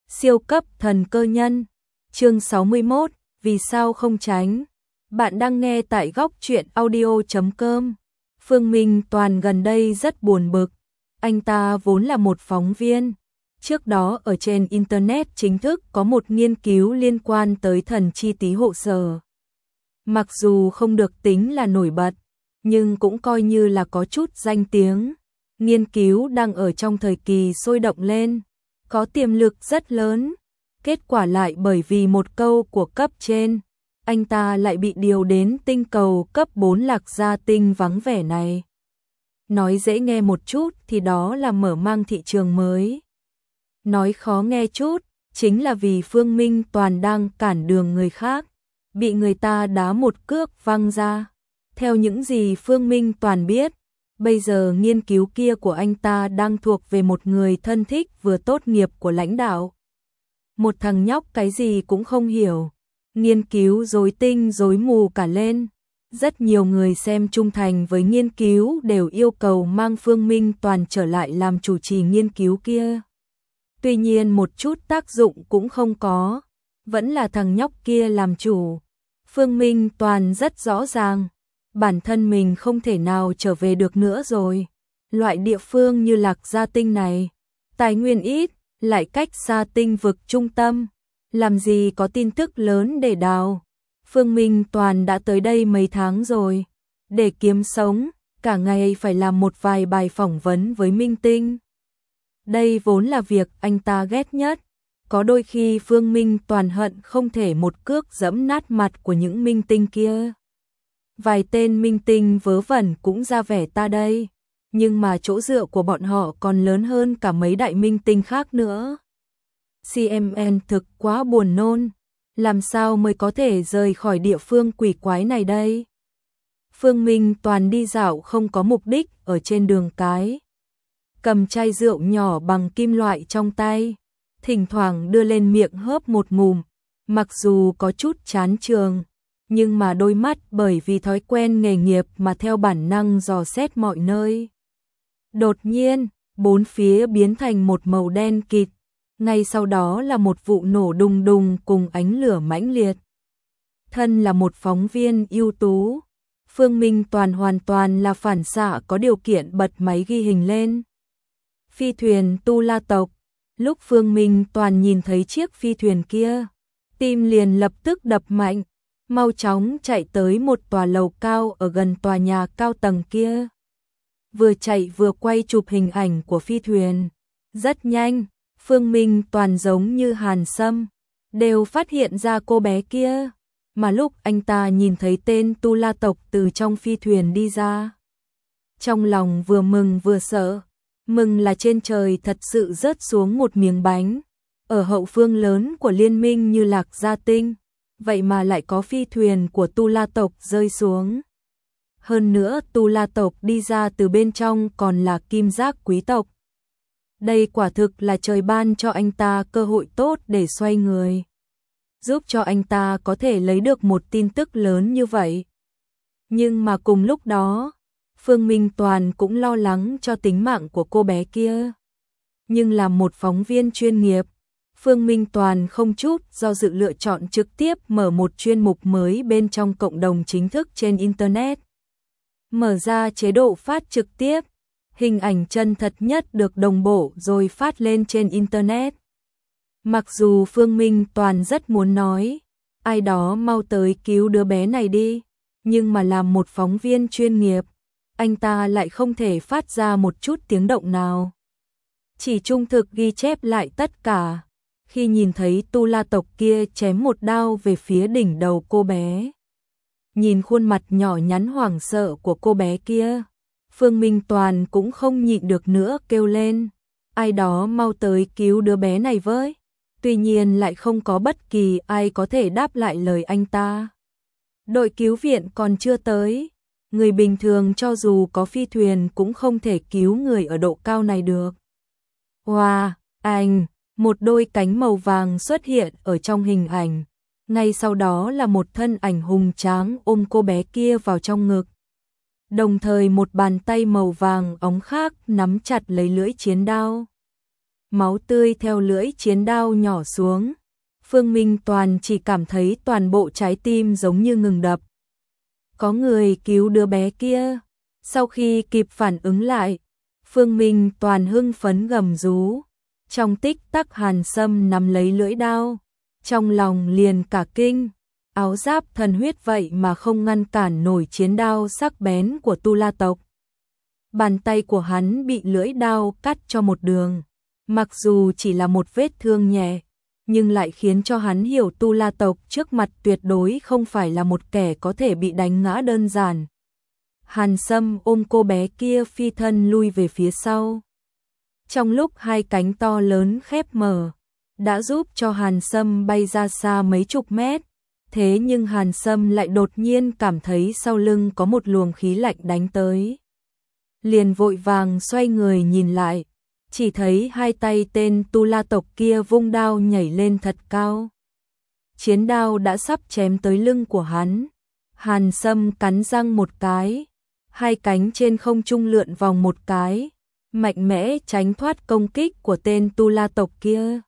Siêu cấp thần cơ nhân. Chương 61, vì sao không tránh? Bạn đang nghe tại góc truyện audio.com. Phương Minh Toàn gần đây rất buồn bực. Anh ta vốn là một phóng viên. Trước đó ở trên Internet chính thức có một nghiên cứu liên quan tới thần chi tí hộ sở. Mặc dù không được tính là nổi bật, nhưng cũng coi như là có chút danh tiếng. Nghiên cứu đang ở trong thời kỳ sôi động lên, có tiềm lực rất lớn. Kết quả lại bởi vì một câu của cấp trên, anh ta lại bị điều đến tinh cầu cấp 4 Lạc Gia Tinh vắng vẻ này. Nói dễ nghe một chút thì đó là mở mang thị trường mới. Nói khó nghe chút, chính là vì Phương Minh Toàn đang cản đường người khác, bị người ta đá một cước văng ra. Theo những gì Phương Minh Toàn biết, bây giờ nghiên cứu kia của anh ta đang thuộc về một người thân thích vừa tốt nghiệp của lãnh đạo. Một thằng nhóc cái gì cũng không hiểu, nghiên cứu rối tinh rối mù cả lên. Rất nhiều người xem trung thành với nghiên cứu đều yêu cầu mang Phương Minh Toàn trở lại làm chủ trì nghiên cứu kia. Tuy nhiên một chút tác dụng cũng không có, vẫn là thằng nhóc kia làm chủ. Phương Minh Toàn rất rõ ràng, bản thân mình không thể nào trở về được nữa rồi. Loại địa phương như Lạc Gia Tinh này, tài nguyên ít, lại cách xa tinh vực trung tâm, làm gì có tin tức lớn để đào. Phương Minh Toàn đã tới đây mấy tháng rồi, để kiếm sống, cả ngày phải làm một vài bài phỏng vấn với minh tinh. Đây vốn là việc anh ta ghét nhất, có đôi khi Phương Minh Toàn hận không thể một cước giẫm nát mặt của những minh tinh kia. Vài tên minh tinh vớ vẩn cũng ra vẻ ta đây, nhưng mà chỗ dựa của bọn họ còn lớn hơn cả mấy đại minh tinh khác nữa. CMN thực quá buồn nôn, làm sao mới có thể rời khỏi địa phương quỷ quái này đây? Phương Minh Toàn đi dạo không có mục đích ở trên đường cái, cầm chai rượu nhỏ bằng kim loại trong tay, thỉnh thoảng đưa lên miệng hớp một ngụm, mặc dù có chút chán chường, nhưng mà đôi mắt bởi vì thói quen nghề nghiệp mà theo bản năng dò xét mọi nơi. Đột nhiên, bốn phía biến thành một màu đen kịt, ngay sau đó là một vụ nổ đùng đùng cùng ánh lửa mãnh liệt. Thân là một phóng viên ưu tú, Phương Minh Toàn hoàn toàn là phản xạ có điều kiện bật máy ghi hình lên. Phi thuyền Tu La tộc, lúc Phương Minh Toàn nhìn thấy chiếc phi thuyền kia, tim liền lập tức đập mạnh, mau chóng chạy tới một tòa lầu cao ở gần tòa nhà cao tầng kia. Vừa chạy vừa quay chụp hình ảnh của phi thuyền. Rất nhanh, Phương Minh Toàn giống như Hàn Sâm, đều phát hiện ra cô bé kia, mà lúc anh ta nhìn thấy tên Tu La tộc từ trong phi thuyền đi ra, trong lòng vừa mừng vừa sợ. Mừng là trên trời thật sự rớt xuống một miếng bánh, ở hậu phương lớn của liên minh như Lạc Gia Tinh, vậy mà lại có phi thuyền của Tu La tộc rơi xuống. Hơn nữa Tu La tộc đi ra từ bên trong còn là kim giác quý tộc. Đây quả thực là trời ban cho anh ta cơ hội tốt để xoay người, giúp cho anh ta có thể lấy được một tin tức lớn như vậy. Nhưng mà cùng lúc đó, Phương Minh Toàn cũng lo lắng cho tính mạng của cô bé kia. Nhưng là một phóng viên chuyên nghiệp, Phương Minh Toàn không chút do dự lựa chọn trực tiếp mở một chuyên mục mới bên trong cộng đồng chính thức trên Internet. Mở ra chế độ phát trực tiếp, hình ảnh chân thật nhất được đồng bộ rồi phát lên trên Internet. Mặc dù Phương Minh Toàn rất muốn nói, ai đó mau tới cứu đứa bé này đi, nhưng mà làm một phóng viên chuyên nghiệp, anh ta lại không thể phát ra một chút tiếng động nào. Chỉ trung thực ghi chép lại tất cả. Khi nhìn thấy Tu La tộc kia chém một đao về phía đỉnh đầu cô bé, nhìn khuôn mặt nhỏ nhắn hoảng sợ của cô bé kia, Phương Minh Toàn cũng không nhịn được nữa kêu lên, ai đó mau tới cứu đứa bé này với. Tuy nhiên lại không có bất kỳ ai có thể đáp lại lời anh ta. Đội cứu viện còn chưa tới, người bình thường cho dù có phi thuyền cũng không thể cứu người ở độ cao này được. Wow, một đôi cánh màu vàng xuất hiện ở trong hình ảnh, ngay sau đó là một thân ảnh hùng tráng ôm cô bé kia vào trong ngực. Đồng thời một bàn tay màu vàng óng khác nắm chặt lấy lưỡi chiến đao. máu tươi theo lưỡi chiến đao nhỏ xuống. Phương Minh Toàn chỉ cảm thấy toàn bộ trái tim giống như ngừng đập. Có người cứu đứa bé kia. Sau khi kịp phản ứng lại, Phương Minh Toàn hưng phấn gầm rú. Trong tích tắc Hàn Sâm nắm lấy lưỡi đao, trong lòng liền cả kinh. Áo giáp thần huyết vậy mà không ngăn cản nổi chiến đao sắc bén của Tu La tộc. Bàn tay của hắn bị lưỡi đao cắt cho một đường. Mặc dù chỉ là một vết thương nhẹ, nhưng lại khiến cho hắn hiểu Tu La tộc trước mặt tuyệt đối không phải là một kẻ có thể bị đánh ngã đơn giản. Hàn Sâm ôm cô bé kia phi thân lui về phía sau. Trong lúc hai cánh to lớn khép mở, đã giúp cho Hàn Sâm bay ra xa mấy chục mét. Thế nhưng Hàn Sâm lại đột nhiên cảm thấy sau lưng có một luồng khí lạnh đánh tới. Liền vội vàng xoay người nhìn lại, chỉ thấy hai tay tên Tu La tộc kia vung đao nhảy lên thật cao. Chiến đao đã sắp chém tới lưng của hắn. Hàn Sâm cắn răng một cái, hai cánh trên không trung lượn vòng một cái, mạnh mẽ tránh thoát công kích của tên Tu La tộc kia.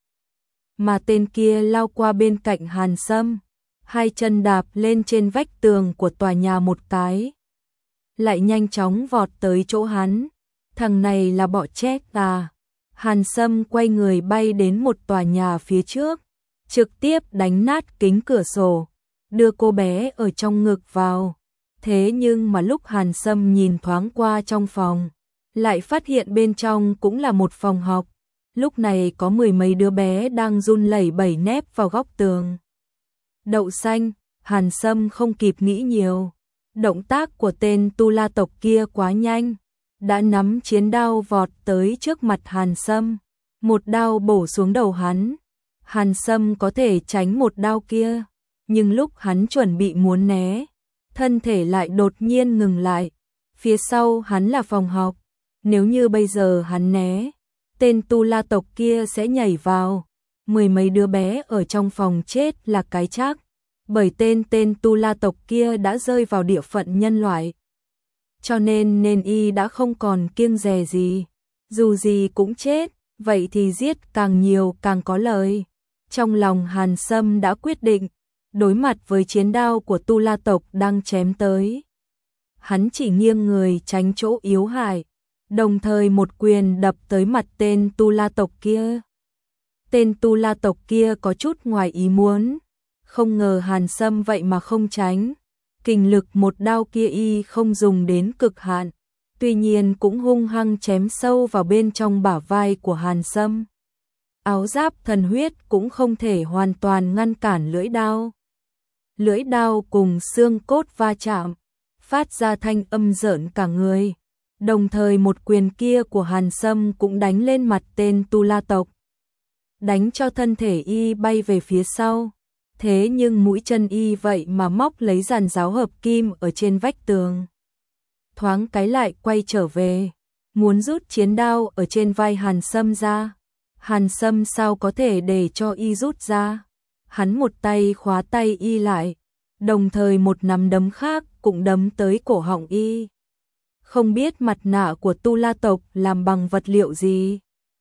Mà tên kia lao qua bên cạnh Hàn Sâm, hai chân đạp lên trên vách tường của tòa nhà một cái, lại nhanh chóng vọt tới chỗ hắn. Thằng này là bọ chết à? Hàn Sâm quay người bay đến một tòa nhà phía trước, trực tiếp đánh nát kính cửa sổ, đưa cô bé ở trong ngực vào. Thế nhưng mà lúc Hàn Sâm nhìn thoáng qua trong phòng, lại phát hiện bên trong cũng là một phòng học. Lúc này có mười mấy đứa bé đang run lẩy bẩy nép vào góc tường. Đậu xanh, Hàn Sâm không kịp nghĩ nhiều. Động tác của tên Tu La tộc kia quá nhanh, đã nắm chiến đao vọt tới trước mặt Hàn Sâm, một đao bổ xuống đầu hắn. Hàn Sâm có thể tránh một đao kia, nhưng lúc hắn chuẩn bị muốn né, thân thể lại đột nhiên ngừng lại. Phía sau hắn là phòng học, nếu như bây giờ hắn né, tên Tu La tộc kia sẽ nhảy vào, mười mấy đứa bé ở trong phòng chết là cái chắc, bởi tên Tu La tộc kia đã rơi vào địa phận nhân loại. Cho nên y đã không còn kiêng dè gì, dù gì cũng chết, vậy thì giết càng nhiều càng có lợi. Trong lòng Hàn Sâm đã quyết định, đối mặt với chiến đao của Tu La tộc đang chém tới, hắn chỉ nghiêng người tránh chỗ yếu hại, đồng thời một quyền đập tới mặt tên Tu La tộc kia. Tên Tu La tộc kia có chút ngoài ý muốn, không ngờ Hàn Sâm vậy mà không tránh. Kình lực một đao kia y không dùng đến cực hạn, tuy nhiên cũng hung hăng chém sâu vào bên trong bả vai của Hàn Sâm. Áo giáp thần huyết cũng không thể hoàn toàn ngăn cản lưỡi đao. Lưỡi đao cùng xương cốt va chạm, phát ra thanh âm rợn cả người. Đồng thời một quyền kia của Hàn Sâm cũng đánh lên mặt tên Tu La tộc, đánh cho thân thể y bay về phía sau. Thế nhưng mũi chân y vậy mà móc lấy giàn giáo hợp kim ở trên vách tường. Thoáng cái lại quay trở về, muốn rút chiến đao ở trên vai Hàn Sâm ra. Hàn Sâm sao có thể để cho y rút ra. Hắn một tay khóa tay y lại, đồng thời một nắm đấm khác cũng đấm tới cổ họng y. Không biết mặt nạ của Tu La tộc làm bằng vật liệu gì.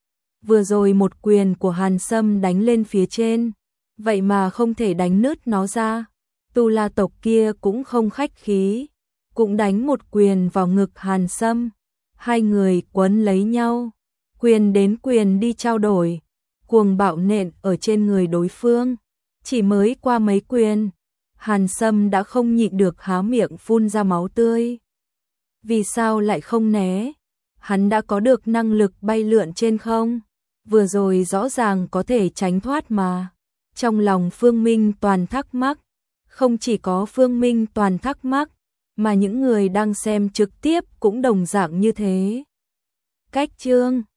Vừa rồi một quyền của Hàn Sâm đánh lên phía trên, vậy mà không thể đánh nứt nó ra. Tu La tộc kia cũng không khách khí, cũng đánh một quyền vào ngực Hàn Sâm. Hai người quấn lấy nhau, quyền đến quyền đi trao đổi, cuồng bạo nện ở trên người đối phương. Chỉ mới qua mấy quyền, Hàn Sâm đã không nhịn được há miệng phun ra máu tươi. Vì sao lại không né? Hắn đã có được năng lực bay lượn trên không, vừa rồi rõ ràng có thể tránh thoát mà. Trong lòng Phương Minh Toàn thắc mắc, không chỉ có Phương Minh Toàn thắc mắc, mà những người đang xem trực tiếp cũng đồng dạng như thế. Cách chương